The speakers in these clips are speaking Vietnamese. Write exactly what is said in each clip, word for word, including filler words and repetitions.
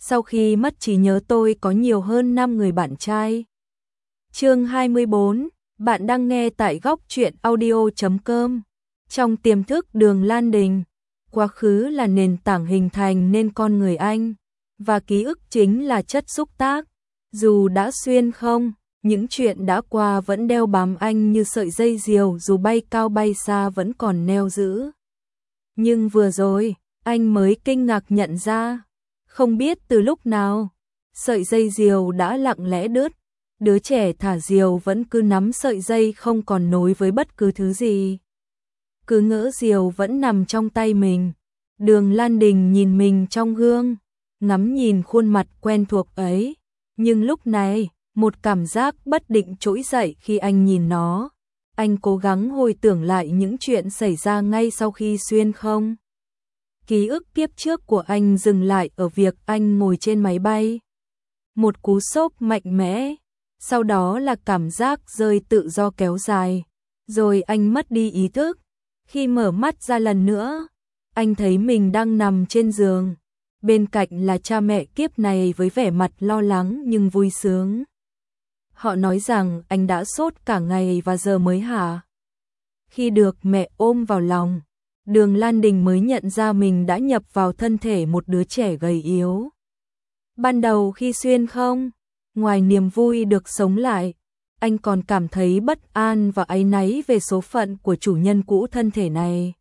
Sau khi mất trí nhớ tôi có nhiều hơn năm người bạn trai. Chương hai mươi bốn, bạn đang nghe tại góc truyện audio chấm com. Trong tiềm thức Đường Lan Đình, quá khứ là nền tảng hình thành nên con người anh, và ký ức chính là chất xúc tác. Dù đã xuyên không, những chuyện đã qua vẫn đeo bám anh như sợi dây diều, dù bay cao bay xa vẫn còn neo giữ. Nhưng vừa rồi, anh mới kinh ngạc nhận ra, không biết từ lúc nào, sợi dây diều đã lặng lẽ đứt. Đứa trẻ thả diều vẫn cứ nắm sợi dây không còn nối với bất cứ thứ gì. Cứ ngỡ diều vẫn nằm trong tay mình. Đường Lan Đình nhìn mình trong gương, ngắm nhìn khuôn mặt quen thuộc ấy. Nhưng lúc này, một cảm giác bất định trỗi dậy khi anh nhìn nó. Anh cố gắng hồi tưởng lại những chuyện xảy ra ngay sau khi xuyên không. Ký ức kiếp trước của anh dừng lại ở việc anh ngồi trên máy bay. Một cú sốc mạnh mẽ, sau đó là cảm giác rơi tự do kéo dài, rồi anh mất đi ý thức. Khi mở mắt ra lần nữa, anh thấy mình đang nằm trên giường, bên cạnh là cha mẹ kiếp này với vẻ mặt lo lắng nhưng vui sướng. Họ nói rằng anh đã sốt cả ngày và giờ mới hả? Khi được mẹ ôm vào lòng, Đường Lan Đình mới nhận ra mình đã nhập vào thân thể một đứa trẻ gầy yếu. Ban đầu khi xuyên không, ngoài niềm vui được sống lại, anh còn cảm thấy bất an và áy náy về số phận của chủ nhân cũ thân thể này.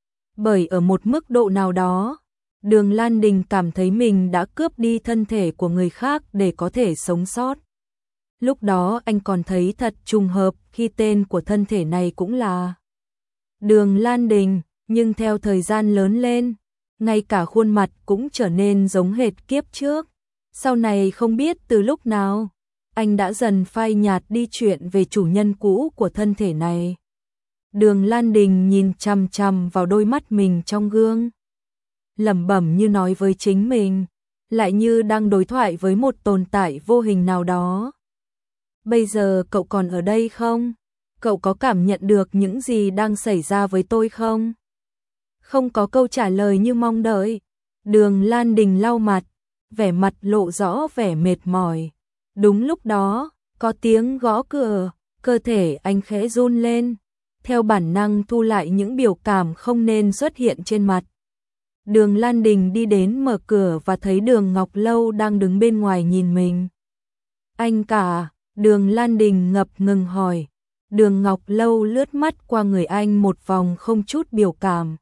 Bởi ở một mức độ nào đó, Đường Lan Đình cảm thấy mình đã cướp đi thân thể của người khác để có thể sống sót. Lúc đó anh còn thấy thật trùng hợp khi tên của thân thể này cũng là Đường Lan Đình, nhưng theo thời gian lớn lên, ngay cả khuôn mặt cũng trở nên giống hệt kiếp trước. Sau này không biết từ lúc nào, anh đã dần phai nhạt đi chuyện về chủ nhân cũ của thân thể này. Đường Lan Đình nhìn chằm chằm vào đôi mắt mình trong gương, lẩm bẩm như nói với chính mình, lại như đang đối thoại với một tồn tại vô hình nào đó. Bây giờ cậu còn ở đây không? Cậu có cảm nhận được những gì đang xảy ra với tôi không? Không có câu trả lời như mong đợi. Đường Lan Đình lau mặt, vẻ mặt lộ rõ vẻ mệt mỏi. Đúng lúc đó, có tiếng gõ cửa, cơ thể anh khẽ run lên, theo bản năng thu lại những biểu cảm không nên xuất hiện trên mặt. Đường Lan Đình đi đến mở cửa và thấy Đường Ngọc Lâu đang đứng bên ngoài nhìn mình. Anh cả, Đường Lan Đình ngập ngừng hỏi. Đường Ngọc Lâu lướt mắt qua người anh một vòng không chút biểu cảm.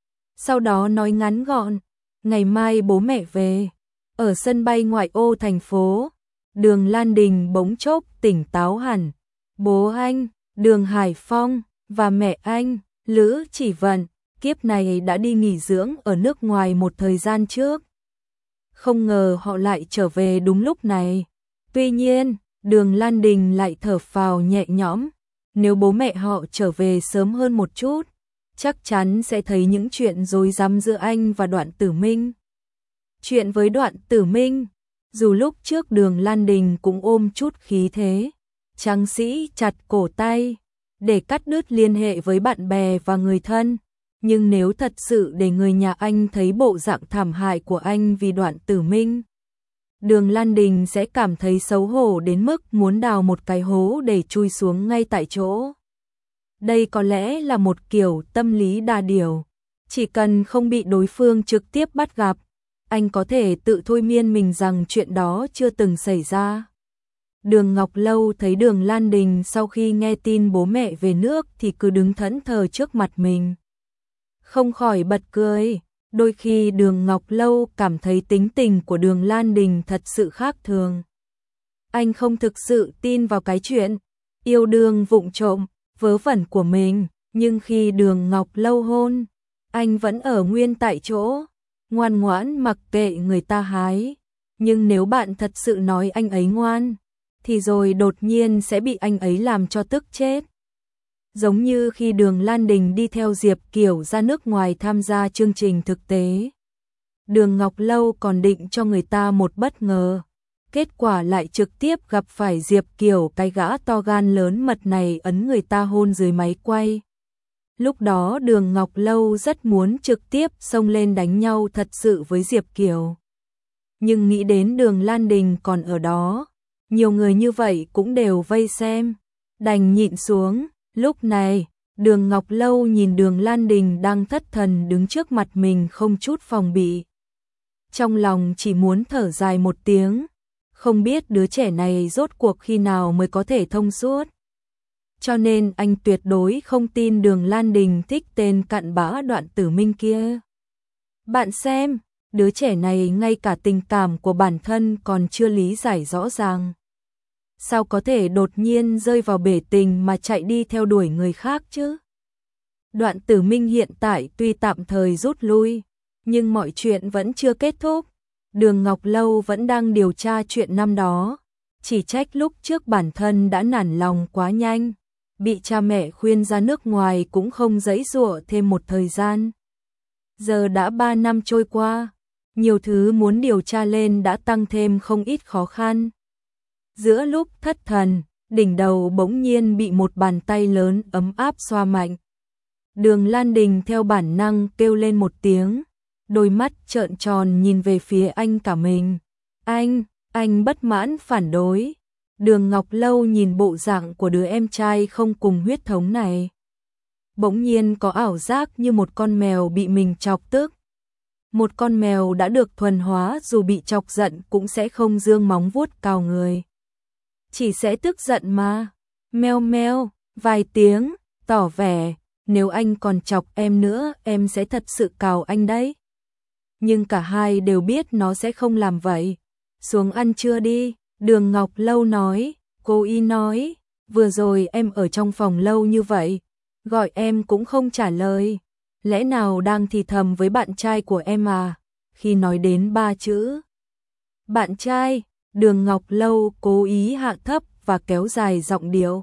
Sau đó nói ngắn gọn, ngày mai bố mẹ về. Ở sân bay ngoại ô thành phố, Đường Lan Đình bỗng chốc tỉnh táo hẳn. Bố anh, Đường Hải Phong, và mẹ anh, Lữ Chỉ Vận, kiếp này đã đi nghỉ dưỡng ở nước ngoài một thời gian trước. Không ngờ họ lại trở về đúng lúc này. Tuy nhiên, Đường Lan Đình lại thở phào nhẹ nhõm. Nếu bố mẹ họ trở về sớm hơn một chút, chắc chắn sẽ thấy những chuyện rối rắm giữa anh và Đoạn Tử Minh. Chuyện với Đoạn Tử Minh, dù lúc trước Đường Lan Đình cũng ôm chút khí thế, tráng sĩ chặt cổ tay, để cắt đứt liên hệ với bạn bè và người thân. Nhưng nếu thật sự để người nhà anh thấy bộ dạng thảm hại của anh vì Đoạn Tử Minh, Đường Lan Đình sẽ cảm thấy xấu hổ đến mức muốn đào một cái hố để chui xuống ngay tại chỗ. Đây có lẽ là một kiểu tâm lý đa điều. Chỉ cần không bị đối phương trực tiếp bắt gặp, anh có thể tự thôi miên mình rằng chuyện đó chưa từng xảy ra. Đường Ngọc Lâu thấy Đường Lan Đình sau khi nghe tin bố mẹ về nước thì cứ đứng thẫn thờ trước mặt mình. Không khỏi bật cười. Đôi khi Đường Ngọc Lâu cảm thấy tính tình của Đường Lan Đình thật sự khác thường. Anh không thực sự tin vào cái chuyện yêu đương vụng trộm, vớ vẩn của mình, nhưng khi Đường Ngọc Lâu hôn, anh vẫn ở nguyên tại chỗ, ngoan ngoãn mặc kệ người ta hái. Nhưng nếu bạn thật sự nói anh ấy ngoan, thì rồi đột nhiên sẽ bị anh ấy làm cho tức chết. Giống như khi Đường Lan Đình đi theo Diệp Kiều ra nước ngoài tham gia chương trình thực tế. Đường Ngọc Lâu còn định cho người ta một bất ngờ. Kết quả lại trực tiếp gặp phải Diệp Kiều, cái gã to gan lớn mật này ấn người ta hôn dưới máy quay. Lúc đó Đường Ngọc Lâu rất muốn trực tiếp xông lên đánh nhau thật sự với Diệp Kiều. nhưng nghĩ đến Đường Lan Đình còn ở đó, nhiều người như vậy cũng đều vây xem, đành nhịn xuống. Lúc này, Đường Ngọc Lâu nhìn Đường Lan Đình đang thất thần đứng trước mặt mình không chút phòng bị. Trong lòng chỉ muốn thở dài một tiếng, không biết đứa trẻ này rốt cuộc khi nào mới có thể thông suốt. Cho nên anh tuyệt đối không tin Đường Lan Đình thích tên cặn bã Đoạn Tử Minh kia. Bạn xem, đứa trẻ này ngay cả tình cảm của bản thân còn chưa lý giải rõ ràng. Sao có thể đột nhiên rơi vào bể tình mà chạy đi theo đuổi người khác chứ? Đoạn Tử Minh hiện tại tuy tạm thời rút lui, nhưng mọi chuyện vẫn chưa kết thúc. Đường Ngọc Lâu vẫn đang điều tra chuyện năm đó, chỉ trách lúc trước bản thân đã nản lòng quá nhanh, bị cha mẹ khuyên ra nước ngoài cũng không giãy giụa thêm một thời gian. Giờ đã ba năm trôi qua, nhiều thứ muốn điều tra lên đã tăng thêm không ít khó khăn. Giữa lúc thất thần, đỉnh đầu bỗng nhiên bị một bàn tay lớn ấm áp xoa mạnh. Đường Lan Đình theo bản năng kêu lên một tiếng, đôi mắt trợn tròn nhìn về phía anh cả mình. Anh, anh bất mãn phản đối. Đường Ngọc Lâu nhìn bộ dạng của đứa em trai không cùng huyết thống này, bỗng nhiên có ảo giác như một con mèo bị mình chọc tức. Một con mèo đã được thuần hóa dù bị chọc giận cũng sẽ không giương móng vuốt cào người, chỉ sẽ tức giận mà. Meo meo, vài tiếng, tỏ vẻ, nếu anh còn chọc em nữa em sẽ thật sự cào anh đấy. Nhưng cả hai đều biết nó sẽ không làm vậy. Xuống ăn trưa đi, Đường Ngọc Lâu nói. Cô y nói, vừa rồi em ở trong phòng lâu như vậy, gọi em cũng không trả lời. Lẽ nào đang thì thầm với bạn trai của em à? Khi nói đến ba chữ bạn trai, Đường Ngọc Lâu cố ý hạ thấp và kéo dài giọng điệu,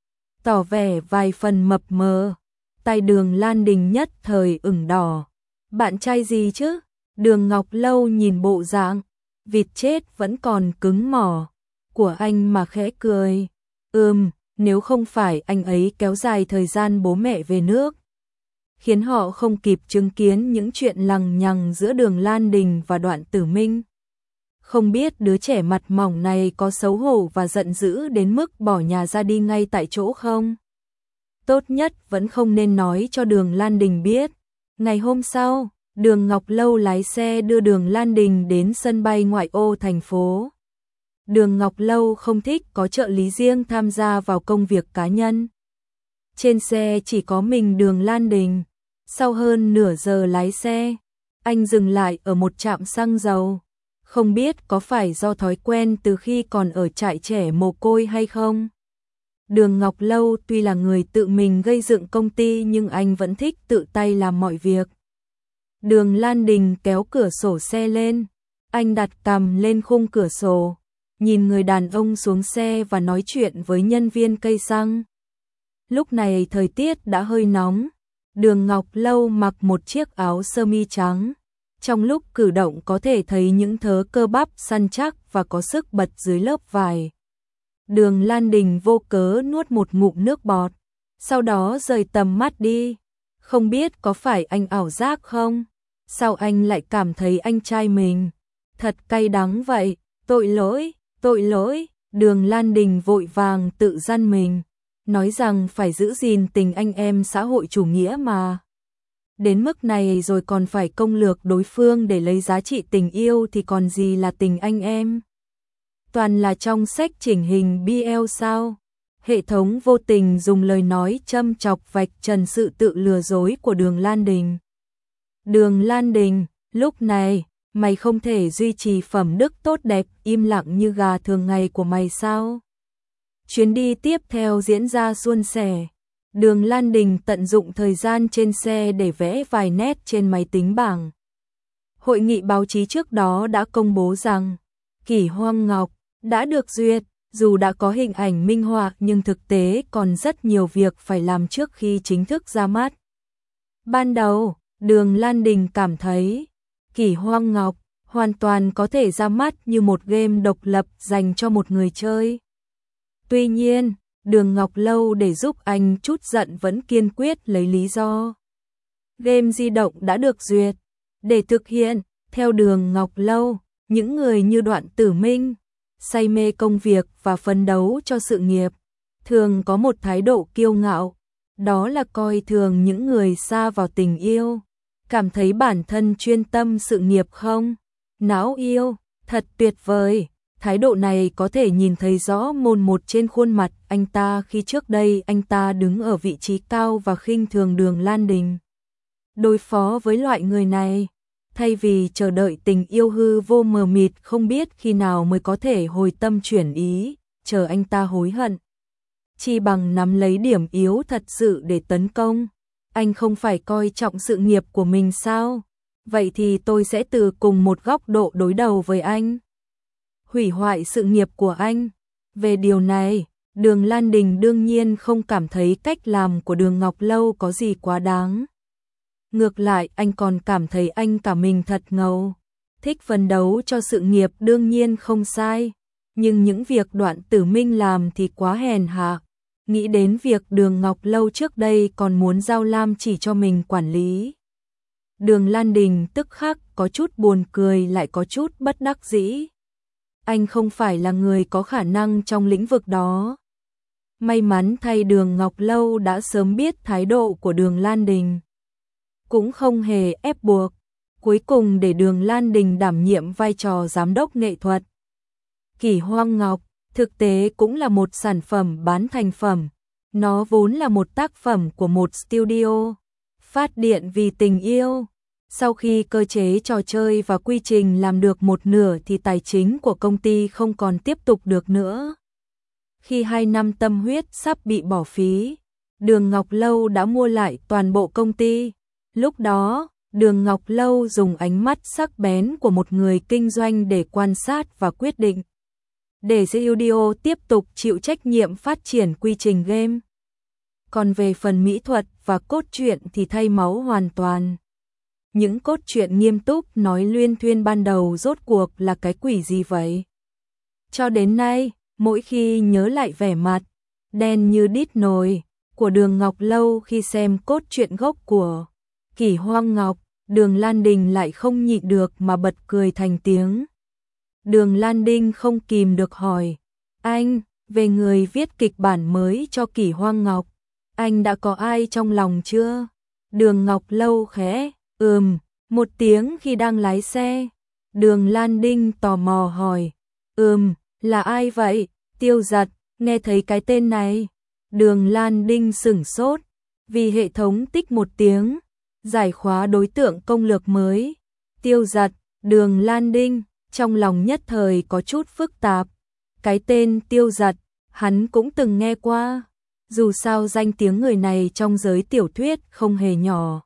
tỏ vẻ vài phần mập mờ. Tay Đường Lan Đình nhất thời ửng đỏ. Bạn trai gì chứ? Đường Ngọc Lâu nhìn bộ dạng vịt chết vẫn còn cứng mỏ của anh mà khẽ cười. Ừm, nếu không phải anh ấy kéo dài thời gian bố mẹ về nước, khiến họ không kịp chứng kiến những chuyện lằng nhằng giữa Đường Lan Đình và Đoạn Tử Minh. Không biết đứa trẻ mặt mỏng này có xấu hổ và giận dữ đến mức bỏ nhà ra đi ngay tại chỗ không? Tốt nhất vẫn không nên nói cho Đường Lan Đình biết. Ngày hôm sau, Đường Ngọc Lâu lái xe đưa Đường Lan Đình đến sân bay ngoại ô thành phố. Đường Ngọc Lâu không thích có trợ lý riêng tham gia vào công việc cá nhân. Trên xe chỉ có mình Đường Lan Đình. Sau hơn nửa giờ lái xe, anh dừng lại ở một trạm xăng dầu. Không biết có phải do thói quen từ khi còn ở trại trẻ mồ côi hay không? Đường Ngọc Lâu tuy là người tự mình gây dựng công ty nhưng anh vẫn thích tự tay làm mọi việc. Đường Lan Đình kéo cửa sổ xe lên, anh đặt cằm lên khung cửa sổ, nhìn người đàn ông xuống xe và nói chuyện với nhân viên cây xăng. Lúc này thời tiết đã hơi nóng, Đường Ngọc Lâu mặc một chiếc áo sơ mi trắng, trong lúc cử động có thể thấy những thớ cơ bắp săn chắc và có sức bật dưới lớp vải. Đường Lan Đình vô cớ nuốt một ngụm nước bọt, sau đó rời tầm mắt đi. Không biết có phải anh ảo giác không? Sao anh lại cảm thấy anh trai mình thật cay đắng vậy? Tội lỗi, tội lỗi. Đường Lan Đình vội vàng tự dằn mình, nói rằng phải giữ gìn tình anh em xã hội chủ nghĩa mà. Đến mức này rồi còn phải công lược đối phương để lấy giá trị tình yêu thì còn gì là tình anh em. Toàn là trong sách chỉnh hình bê lờ sao? Hệ thống vô tình dùng lời nói châm chọc vạch trần sự tự lừa dối của Đường Lan Đình. Đường Lan Đình, lúc này, mày không thể duy trì phẩm đức tốt đẹp im lặng như gà thường ngày của mày sao? Chuyến đi tiếp theo diễn ra suôn sẻ. Đường Lan Đình tận dụng thời gian trên xe để vẽ vài nét trên máy tính bảng. Hội nghị báo chí trước đó đã công bố rằng Kỷ Hoang Ngọc đã được duyệt, dù đã có hình ảnh minh họa nhưng thực tế còn rất nhiều việc phải làm trước khi chính thức ra mắt. Ban đầu, Đường Lan Đình cảm thấy Kỷ Hoang Ngọc hoàn toàn có thể ra mắt như một game độc lập dành cho một người chơi. Tuy nhiên, Đường Ngọc Lâu để giúp anh chút giận vẫn kiên quyết lấy lý do game di động đã được duyệt. Để thực hiện, theo Đường Ngọc Lâu, Những người như Đoạn Tử Minh, say mê công việc và phấn đấu cho sự nghiệp, thường có một thái độ kiêu ngạo, đó là coi thường những người sa vào tình yêu, cảm thấy bản thân chuyên tâm sự nghiệp không, não yêu, thật tuyệt vời. Thái độ này có thể nhìn thấy rõ mồn một trên khuôn mặt anh ta khi trước đây anh ta đứng ở vị trí cao và khinh thường Đường Lan Đình. Đối phó với loại người này, thay vì chờ đợi tình yêu hư vô mờ mịt không biết khi nào mới có thể hồi tâm chuyển ý, chờ anh ta hối hận, chi bằng nắm lấy điểm yếu thật sự để tấn công. Anh không phải coi trọng sự nghiệp của mình sao? Vậy thì tôi sẽ từ cùng một góc độ đối đầu với anh. Hủy hoại sự nghiệp của anh. Về điều này, Đường Lan Đình đương nhiên không cảm thấy cách làm của Đường Ngọc Lâu có gì quá đáng. Ngược lại, anh còn cảm thấy anh cả mình thật ngầu. Thích phấn đấu cho sự nghiệp đương nhiên không sai, nhưng những việc Đoạn Tử Minh làm thì quá hèn hạ. Nghĩ đến việc Đường Ngọc Lâu trước đây còn muốn giao Lam chỉ cho mình quản lý, Đường Lan Đình tức khắc có chút buồn cười lại có chút bất đắc dĩ. Anh không phải là người có khả năng trong lĩnh vực đó. May mắn thay Đường Ngọc Lâu đã sớm biết thái độ của Đường Lan Đình, cũng không hề ép buộc, cuối cùng để Đường Lan Đình đảm nhiệm vai trò giám đốc nghệ thuật. Kỷ Hoang Ngọc thực tế cũng là một sản phẩm bán thành phẩm, nó vốn là một tác phẩm của một studio phát điện vì tình yêu. Sau khi cơ chế trò chơi và quy trình làm được một nửa thì tài chính của công ty không còn tiếp tục được nữa. Khi hai năm tâm huyết sắp bị bỏ phí, Đường Ngọc Lâu đã mua lại toàn bộ công ty. Lúc đó, Đường Ngọc Lâu dùng ánh mắt sắc bén của một người kinh doanh để quan sát và quyết định, để studio tiếp tục chịu trách nhiệm phát triển quy trình game. Còn về phần mỹ thuật và cốt truyện thì thay máu hoàn toàn. Những cốt truyện nghiêm túc nói luyên thuyên ban đầu rốt cuộc là cái quỷ gì vậy? Cho đến nay, mỗi khi nhớ lại vẻ mặt đen như đít nồi của Đường Ngọc Lâu khi xem cốt truyện gốc của Kỷ Hoang Ngọc, Đường Lan Đình lại không nhịn được mà bật cười thành tiếng. Đường Lan Đình không kìm được hỏi, anh, về người viết kịch bản mới cho Kỷ Hoang Ngọc, anh đã có ai trong lòng chưa? Đường Ngọc Lâu khẽ ừm một tiếng khi đang lái xe. Đường Lan Đình tò mò hỏi, ừm, là ai vậy? Tiêu Giật, nghe thấy cái tên này. Đường Lan Đình sửng sốt, vì hệ thống tích một tiếng, giải khóa đối tượng công lược mới. Tiêu Giật, Đường Lan Đình, trong lòng nhất thời có chút phức tạp. Cái tên Tiêu Giật, hắn cũng từng nghe qua. Dù sao danh tiếng người này trong giới tiểu thuyết không hề nhỏ.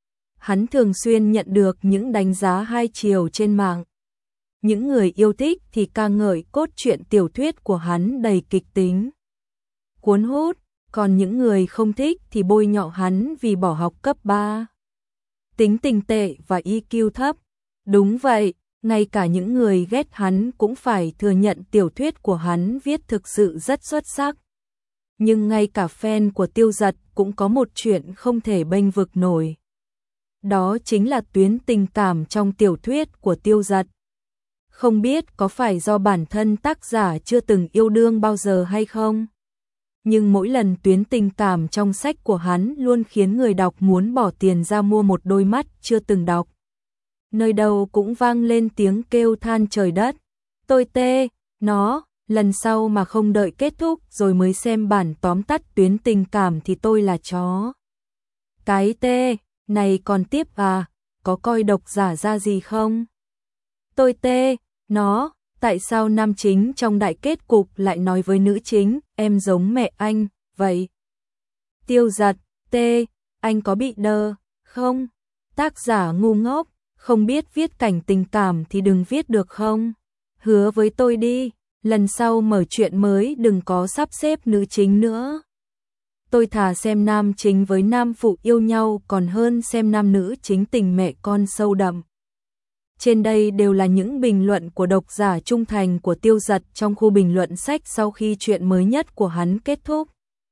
Hắn thường xuyên nhận được những đánh giá hai chiều trên mạng. Những người yêu thích thì ca ngợi cốt truyện tiểu thuyết của hắn đầy kịch tính, cuốn hút, còn những người không thích thì bôi nhọ hắn vì bỏ học cấp ba, tính tình tệ và i kiu thấp. Đúng vậy, ngay cả những người ghét hắn cũng phải thừa nhận tiểu thuyết của hắn viết thực sự rất xuất sắc. Nhưng ngay cả fan của Tiêu Giật cũng có một chuyện không thể bênh vực nổi. Đó chính là tuyến tình cảm trong tiểu thuyết của Tiêu Giật. Không biết có phải do bản thân tác giả chưa từng yêu đương bao giờ hay không? Nhưng mỗi lần tuyến tình cảm trong sách của hắn luôn khiến người đọc muốn bỏ tiền ra mua một đôi mắt chưa từng đọc. Nơi đâu cũng vang lên tiếng kêu than trời đất. Tôi tê, nó, lần sau mà không đợi kết thúc rồi mới xem bản tóm tắt tuyến tình cảm thì tôi là chó. Cái tê, này còn tiếp à, có coi độc giả ra gì không? Tôi tê, nó, tại sao nam chính trong đại kết cục lại nói với nữ chính, em giống mẹ anh, vậy? Tiêu Giật, tê, anh có bị đơ, không? Tác giả ngu ngốc, không biết viết cảnh tình cảm thì đừng viết được không? Hứa với tôi đi, lần sau mở chuyện mới đừng có sắp xếp nữ chính nữa. Tôi thà xem nam chính với nam phụ yêu nhau còn hơn xem nam nữ chính tình mẹ con sâu đậm. Trên đây đều là những bình luận của độc giả trung thành của Tiêu Giật trong khu bình luận sách sau khi chuyện mới nhất của hắn kết thúc.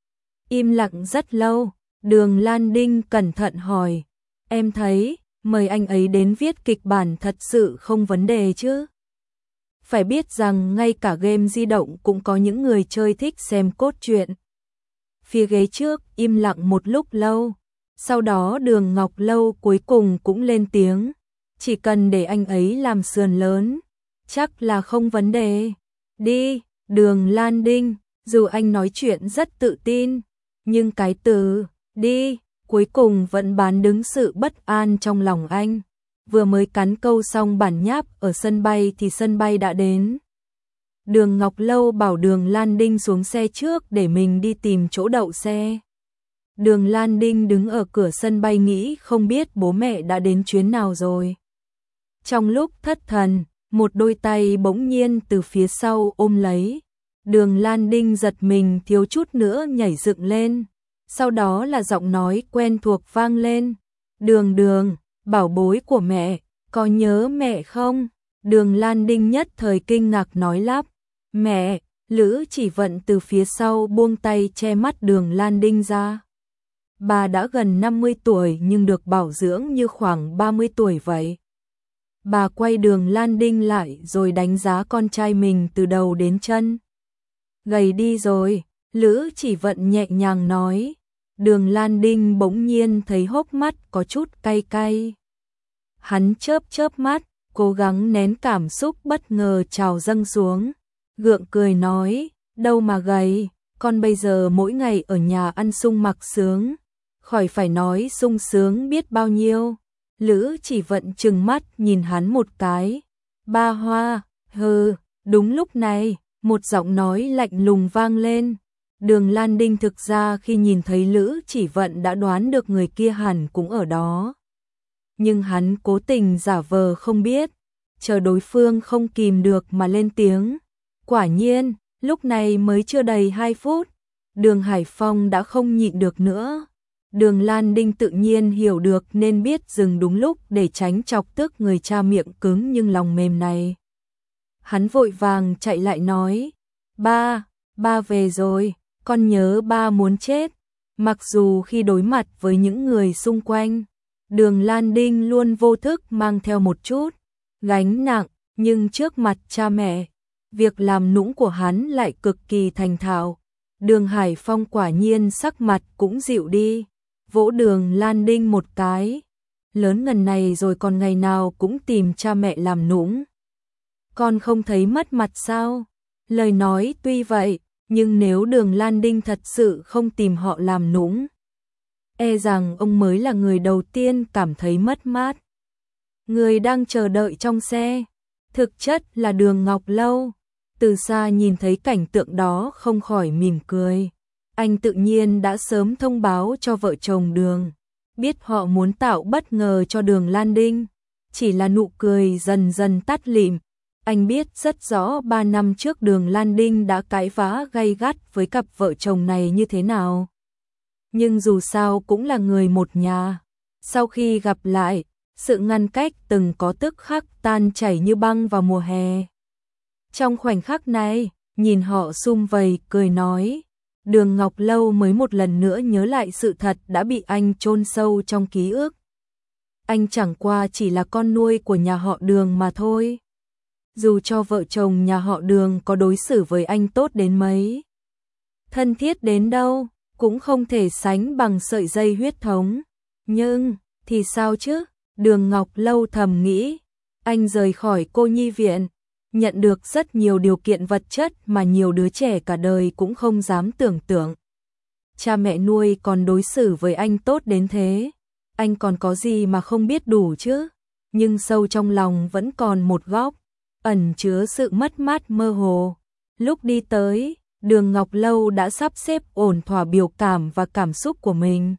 Im lặng rất lâu, Đường Lan Đình cẩn thận hỏi, em thấy, mời anh ấy đến viết kịch bản thật sự không vấn đề chứ? Phải biết rằng ngay cả game di động cũng có những người chơi thích xem cốt truyện. Phía ghế trước im lặng một lúc lâu, sau đó Đường Ngọc Lâu cuối cùng cũng lên tiếng, chỉ cần để anh ấy làm sườn lớn, chắc là không vấn đề. Đi, Đường Lan Đinh, dù anh nói chuyện rất tự tin, nhưng cái từ đi cuối cùng vẫn bán đứng sự bất an trong lòng anh. Vừa mới cắn câu xong bản nháp ở sân bay thì sân bay đã đến. Đường Ngọc Lâu bảo Đường Lan Đinh xuống xe trước để mình đi tìm chỗ đậu xe. Đường Lan Đinh đứng ở cửa sân bay nghĩ không biết bố mẹ đã đến chuyến nào rồi. Trong lúc thất thần, một đôi tay bỗng nhiên từ phía sau ôm lấy. Đường Lan Đinh giật mình thiếu chút nữa nhảy dựng lên. Sau đó là giọng nói quen thuộc vang lên. Đường Đường, bảo bối của mẹ, có nhớ mẹ không? Đường Lan Đinh nhất thời kinh ngạc nói lắp. Mẹ, Lữ Chỉ Vận từ phía sau buông tay che mắt Đường Lan Đinh ra. Bà đã gần năm mươi tuổi nhưng được bảo dưỡng như khoảng ba mươi tuổi vậy. Bà quay Đường Lan Đinh lại rồi đánh giá con trai mình từ đầu đến chân. Gầy đi rồi, Lữ Chỉ Vận nhẹ nhàng nói. Đường Lan Đinh bỗng nhiên thấy hốc mắt có chút cay cay. Hắn chớp chớp mắt, cố gắng nén cảm xúc bất ngờ trào dâng xuống. Gượng cười nói, đâu mà gầy, con bây giờ mỗi ngày ở nhà ăn sung mặc sướng. Khỏi phải nói sung sướng biết bao nhiêu. Lữ Chỉ Vận trừng mắt nhìn hắn một cái. Ba Hoa, hừ, đúng lúc này, một giọng nói lạnh lùng vang lên. Đường Lan Đinh thực ra khi nhìn thấy Lữ Chỉ Vận đã đoán được người kia hẳn cũng ở đó. Nhưng hắn cố tình giả vờ không biết, chờ đối phương không kìm được mà lên tiếng. Quả nhiên, lúc này mới chưa đầy hai phút, Đường Hải Phong đã không nhịn được nữa. Đường Lan Đinh tự nhiên hiểu được nên biết dừng đúng lúc để tránh chọc tức người cha miệng cứng nhưng lòng mềm này. Hắn vội vàng chạy lại nói, ba, ba về rồi, con nhớ ba muốn chết. Mặc dù khi đối mặt với những người xung quanh, Đường Lan Đinh luôn vô thức mang theo một chút gánh nặng, nhưng trước mặt cha mẹ, việc làm nũng của hắn lại cực kỳ thành thạo. Đường Hải Phong quả nhiên sắc mặt cũng dịu đi, vỗ Đường Lan Đinh một cái. Lớn ngần này rồi còn ngày nào cũng tìm cha mẹ làm nũng. Con không thấy mất mặt sao? Lời nói tuy vậy, nhưng nếu Đường Lan Đinh thật sự không tìm họ làm nũng, e rằng ông mới là người đầu tiên cảm thấy mất mát. Người đang chờ đợi trong xe, thực chất là Đường Ngọc Lâu. Từ xa nhìn thấy cảnh tượng đó không khỏi mỉm cười. Anh tự nhiên đã sớm thông báo cho vợ chồng Đường, biết họ muốn tạo bất ngờ cho Đường Lan Đinh. Chỉ là nụ cười dần dần tắt lịm. Anh biết rất rõ ba năm trước Đường Lan Đinh đã cãi vã gay gắt với cặp vợ chồng này như thế nào. Nhưng dù sao cũng là người một nhà. Sau khi gặp lại, sự ngăn cách từng có tức khắc tan chảy như băng vào mùa hè. Trong khoảnh khắc này, nhìn họ sum vầy cười nói, Đường Ngọc Lâu mới một lần nữa nhớ lại sự thật đã bị anh chôn sâu trong ký ức. Anh chẳng qua chỉ là con nuôi của nhà họ Đường mà thôi. Dù cho vợ chồng nhà họ Đường có đối xử với anh tốt đến mấy, thân thiết đến đâu, cũng không thể sánh bằng sợi dây huyết thống. Nhưng, thì sao chứ? Đường Ngọc Lâu thầm nghĩ. Anh rời khỏi cô nhi viện, nhận được rất nhiều điều kiện vật chất mà nhiều đứa trẻ cả đời cũng không dám tưởng tượng. Cha mẹ nuôi còn đối xử với anh tốt đến thế, anh còn có gì mà không biết đủ chứ? Nhưng sâu trong lòng vẫn còn một góc, ẩn chứa sự mất mát mơ hồ. Lúc đi tới, Đường Ngọc Lâu đã sắp xếp ổn thỏa biểu cảm và cảm xúc của mình.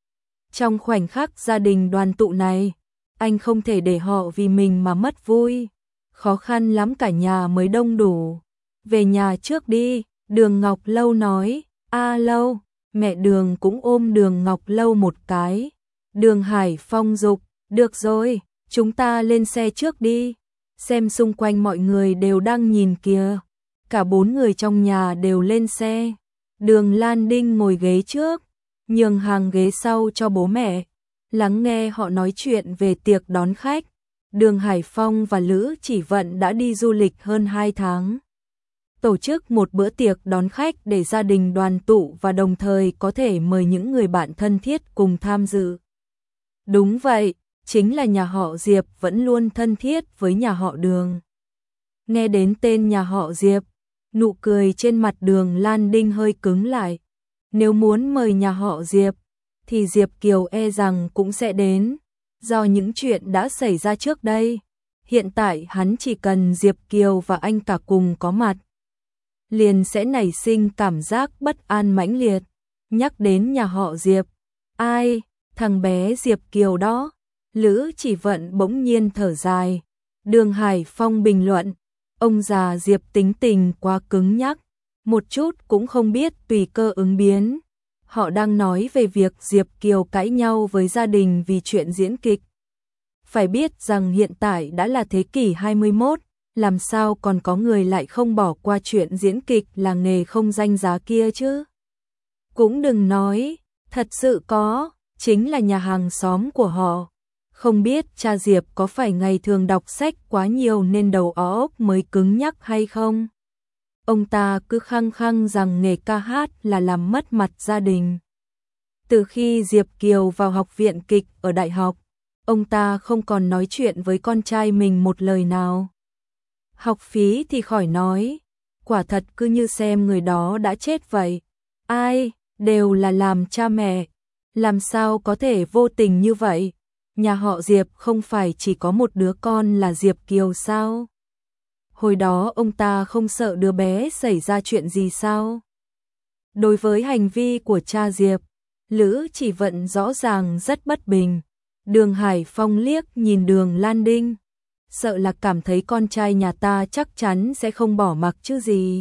Trong khoảnh khắc gia đình đoàn tụ này, anh không thể để họ vì mình mà mất vui. Khó khăn lắm cả nhà mới đông đủ. Về nhà trước đi, Đường Ngọc Lâu nói. A Lâu, mẹ Đường cũng ôm Đường Ngọc Lâu một cái. Đường Hải Phong dục, được rồi, chúng ta lên xe trước đi. Xem xung quanh mọi người đều đang nhìn kìa. Cả bốn người trong nhà đều lên xe. Đường Lan Đinh ngồi ghế trước, nhường hàng ghế sau cho bố mẹ, lắng nghe họ nói chuyện về tiệc đón khách. Đường Hải Phong và Lữ Chỉ Vận đã đi du lịch hơn hai tháng. Tổ chức một bữa tiệc đón khách để gia đình đoàn tụ và đồng thời có thể mời những người bạn thân thiết cùng tham dự. Đúng vậy, chính là nhà họ Diệp vẫn luôn thân thiết với nhà họ Đường. Nghe đến tên nhà họ Diệp, nụ cười trên mặt Đường Lan Đinh hơi cứng lại. Nếu muốn mời nhà họ Diệp, thì Diệp Kiều e rằng cũng sẽ đến. Do những chuyện đã xảy ra trước đây, hiện tại hắn chỉ cần Diệp Kiều và anh cả cùng có mặt, liền sẽ nảy sinh cảm giác bất an mãnh liệt. Nhắc đến nhà họ Diệp, ai, thằng bé Diệp Kiều đó. Lữ Chỉ Vận bỗng nhiên thở dài. Đường Hải Phong bình luận, ông già Diệp tính tình quá cứng nhắc, một chút cũng không biết tùy cơ ứng biến. Họ đang nói về việc Diệp Kiều cãi nhau với gia đình vì chuyện diễn kịch. Phải biết rằng hiện tại đã là thế kỷ hai mươi mốt, làm sao còn có người lại không bỏ qua chuyện diễn kịch là nghề không danh giá kia chứ. Cũng đừng nói, thật sự có, chính là nhà hàng xóm của họ. Không biết cha Diệp có phải ngày thường đọc sách quá nhiều nên đầu óc mới cứng nhắc hay không? Ông ta cứ khăng khăng rằng nghề ca hát là làm mất mặt gia đình. Từ khi Diệp Kiều vào học viện kịch ở đại học, ông ta không còn nói chuyện với con trai mình một lời nào. Học phí thì khỏi nói, quả thật cứ như xem người đó đã chết vậy. Ai, đều là làm cha mẹ, làm sao có thể vô tình như vậy? Nhà họ Diệp không phải chỉ có một đứa con là Diệp Kiều sao? Hồi đó ông ta không sợ đứa bé xảy ra chuyện gì sao? Đối với hành vi của cha Diệp, Lữ Chỉ Vận rõ ràng rất bất bình. Đường Hải Phong liếc nhìn Đường Lan Đinh, sợ là cảm thấy con trai nhà ta chắc chắn sẽ không bỏ mặc chứ gì.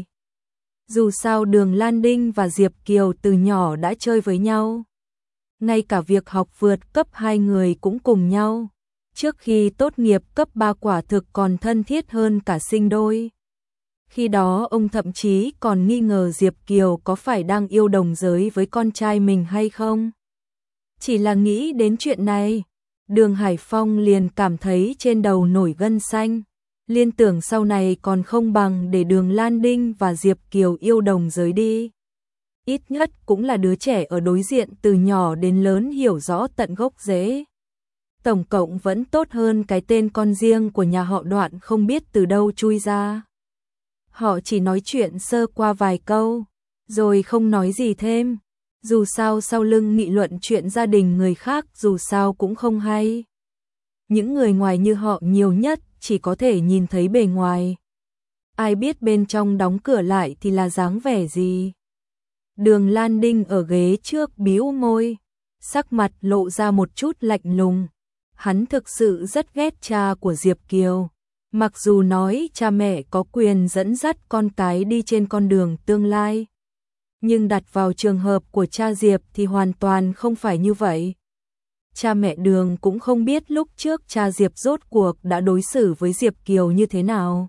Dù sao Đường Lan Đinh và Diệp Kiều từ nhỏ đã chơi với nhau. Ngay cả việc học vượt cấp hai người cũng cùng nhau. Trước khi tốt nghiệp cấp ba quả thực còn thân thiết hơn cả sinh đôi. Khi đó ông thậm chí còn nghi ngờ Diệp Kiều có phải đang yêu đồng giới với con trai mình hay không. Chỉ là nghĩ đến chuyện này, Đường Hải Phong liền cảm thấy trên đầu nổi gân xanh. Liên tưởng sau này còn không bằng để Đường Lan Đinh và Diệp Kiều yêu đồng giới đi. Ít nhất cũng là đứa trẻ ở đối diện từ nhỏ đến lớn hiểu rõ tận gốc rễ. Tổng cộng vẫn tốt hơn cái tên con riêng của nhà họ Đoạn không biết từ đâu chui ra. Họ chỉ nói chuyện sơ qua vài câu, rồi không nói gì thêm. Dù sao sau lưng nghị luận chuyện gia đình người khác dù sao cũng không hay. Những người ngoài như họ nhiều nhất chỉ có thể nhìn thấy bề ngoài. Ai biết bên trong đóng cửa lại thì là dáng vẻ gì. Đường Lan Đinh ở ghế trước bĩu môi, sắc mặt lộ ra một chút lạnh lùng. Hắn thực sự rất ghét cha của Diệp Kiều. Mặc dù nói cha mẹ có quyền dẫn dắt con cái đi trên con đường tương lai, nhưng đặt vào trường hợp của cha Diệp thì hoàn toàn không phải như vậy. Cha mẹ Đường cũng không biết lúc trước cha Diệp rốt cuộc đã đối xử với Diệp Kiều như thế nào.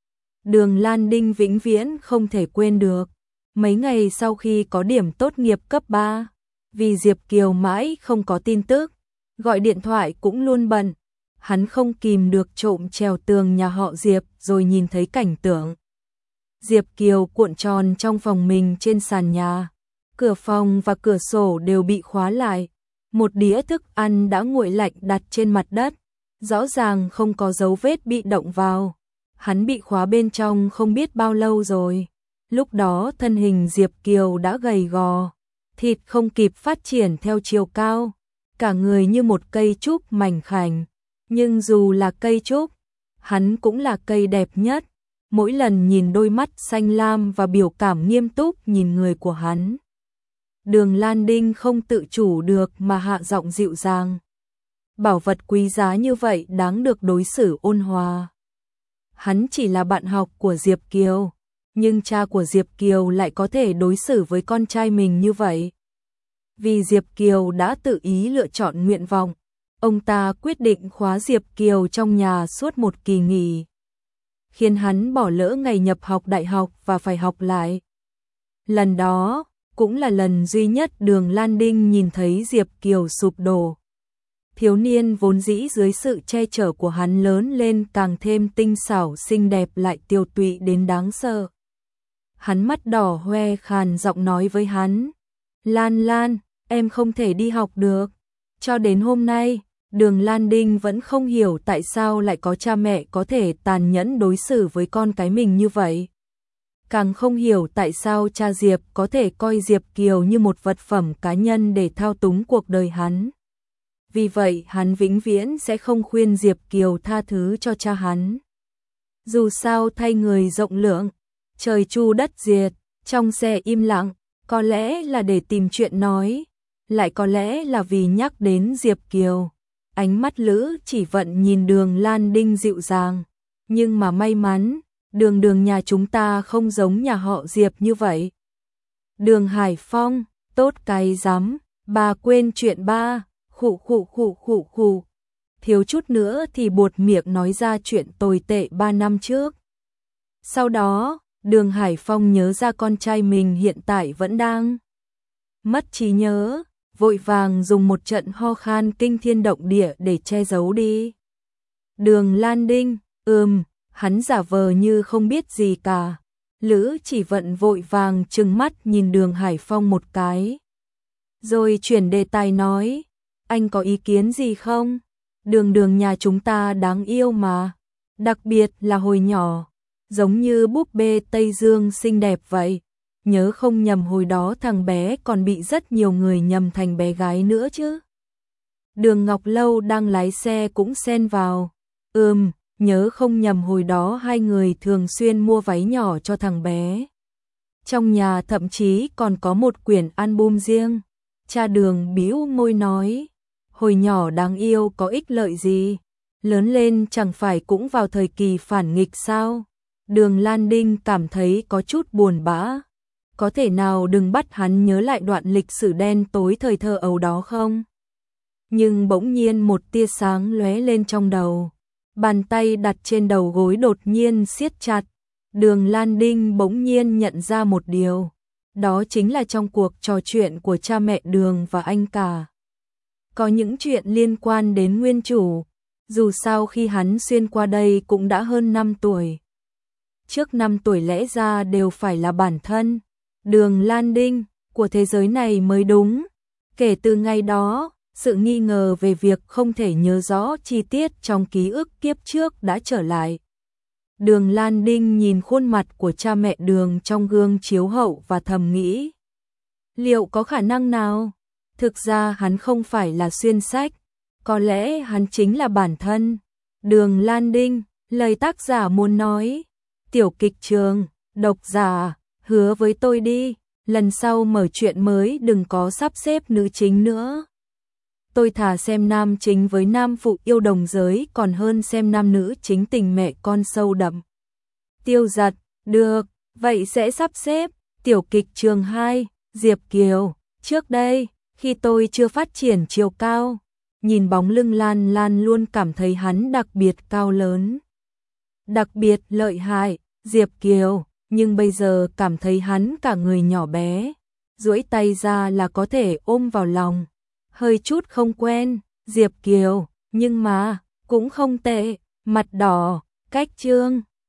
Đường Lan Đinh vĩnh viễn không thể quên được. Mấy ngày sau khi có điểm tốt nghiệp cấp ba, vì Diệp Kiều mãi không có tin tức, gọi điện thoại cũng luôn bận. Hắn không kìm được trộm trèo tường nhà họ Diệp rồi nhìn thấy cảnh tượng Diệp Kiều cuộn tròn trong phòng mình trên sàn nhà. Cửa phòng và cửa sổ đều bị khóa lại. Một đĩa thức ăn đã nguội lạnh đặt trên mặt đất, rõ ràng không có dấu vết bị động vào. Hắn bị khóa bên trong không biết bao lâu rồi. Lúc đó thân hình Diệp Kiều đã gầy gò, thịt không kịp phát triển theo chiều cao, cả người như một cây trúc mảnh khảnh. Nhưng dù là cây trúc, hắn cũng là cây đẹp nhất. Mỗi lần nhìn đôi mắt xanh lam và biểu cảm nghiêm túc nhìn người của hắn, Đường Lan Đinh không tự chủ được mà hạ giọng dịu dàng. Bảo vật quý giá như vậy đáng được đối xử ôn hòa. Hắn chỉ là bạn học của Diệp Kiều, nhưng cha của Diệp Kiều lại có thể đối xử với con trai mình như vậy. Vì Diệp Kiều đã tự ý lựa chọn nguyện vọng, ông ta quyết định khóa Diệp Kiều trong nhà suốt một kỳ nghỉ, khiến hắn bỏ lỡ ngày nhập học đại học và phải học lại. Lần đó cũng là lần duy nhất Đường Lan Đinh nhìn thấy Diệp Kiều sụp đổ. Thiếu niên vốn dĩ dưới sự che chở của hắn lớn lên càng thêm tinh xảo xinh đẹp lại tiều tụy đến đáng sợ. Hắn mắt đỏ hoe khàn giọng nói với hắn, Lan Lan, em không thể đi học được. Cho đến hôm nay, Đường Lan Đinh vẫn không hiểu tại sao lại có cha mẹ có thể tàn nhẫn đối xử với con cái mình như vậy. Càng không hiểu tại sao cha Diệp có thể coi Diệp Kiều như một vật phẩm cá nhân để thao túng cuộc đời hắn. Vì vậy hắn vĩnh viễn sẽ không khuyên Diệp Kiều tha thứ cho cha hắn. Dù sao thay người rộng lượng, trời chu đất diệt, trong xe im lặng, có lẽ là để tìm chuyện nói, lại có lẽ là vì nhắc đến Diệp Kiều. Ánh mắt Lữ Chỉ Vận nhìn Đường Lan Đinh dịu dàng, nhưng mà may mắn, đường đường nhà chúng ta không giống nhà họ Diệp như vậy. Đường Hải Phong, tốt cái rắm, bà quên chuyện ba, khụ khụ khụ khụ khụ. Thiếu chút nữa thì buột miệng nói ra chuyện tồi tệ ba năm trước. Sau đó, Đường Hải Phong nhớ ra con trai mình hiện tại vẫn đang mất trí nhớ, vội vàng dùng một trận ho khan kinh thiên động địa để che giấu đi. Đường Lan Đinh, ừm, hắn giả vờ như không biết gì cả. Lữ Chỉ Vận vội vàng trừng mắt nhìn Đường Hải Phong một cái. Rồi chuyển đề tài nói, anh có ý kiến gì không? Đường đường nhà chúng ta đáng yêu mà. Đặc biệt là hồi nhỏ, giống như búp bê Tây Dương xinh đẹp vậy. Nhớ không nhầm hồi đó thằng bé còn bị rất nhiều người nhầm thành bé gái nữa chứ. Đường Ngọc Lâu đang lái xe cũng xen vào. Ừm, nhớ không nhầm hồi đó hai người thường xuyên mua váy nhỏ cho thằng bé. Trong nhà thậm chí còn có một quyển album riêng. Cha Đường bĩu môi nói, hồi nhỏ đáng yêu có ích lợi gì, lớn lên chẳng phải cũng vào thời kỳ phản nghịch sao? Đường Lan Đinh cảm thấy có chút buồn bã. Có thể nào đừng bắt hắn nhớ lại đoạn lịch sử đen tối thời thơ ấu đó không? Nhưng bỗng nhiên một tia sáng lóe lên trong đầu. Bàn tay đặt trên đầu gối đột nhiên siết chặt. Đường Lan Đinh bỗng nhiên nhận ra một điều. Đó chính là trong cuộc trò chuyện của cha mẹ Đường và anh cả. Có những chuyện liên quan đến nguyên chủ. Dù sao khi hắn xuyên qua đây cũng đã hơn năm tuổi. Trước năm tuổi lẽ ra đều phải là bản thân Đường Lan Đinh của thế giới này mới đúng. Kể từ ngày đó, sự nghi ngờ về việc không thể nhớ rõ chi tiết trong ký ức kiếp trước đã trở lại. Đường Lan Đinh nhìn khuôn mặt của cha mẹ Đường trong gương chiếu hậu và thầm nghĩ. Liệu có khả năng nào? Thực ra hắn không phải là xuyên sách. Có lẽ hắn chính là bản thân. Đường Lan Đinh, lời tác giả muốn nói. Tiểu kịch trường, độc giả, hứa với tôi đi, lần sau mở chuyện mới đừng có sắp xếp nữ chính nữa. Tôi thà xem nam chính với nam phụ yêu đồng giới còn hơn xem nam nữ chính tình mẹ con sâu đậm. Tiêu Giật, được, vậy sẽ sắp xếp. Tiểu kịch trường hai, Diệp Kiều, trước đây, khi tôi chưa phát triển chiều cao, nhìn bóng lưng Lan Lan luôn cảm thấy hắn đặc biệt cao lớn. Đặc biệt lợi hại, Diệp Kiều, nhưng bây giờ cảm thấy hắn cả người nhỏ bé, duỗi tay ra là có thể ôm vào lòng. Hơi chút không quen, Diệp Kiều, nhưng mà, cũng không tệ, mặt đỏ, cách chương.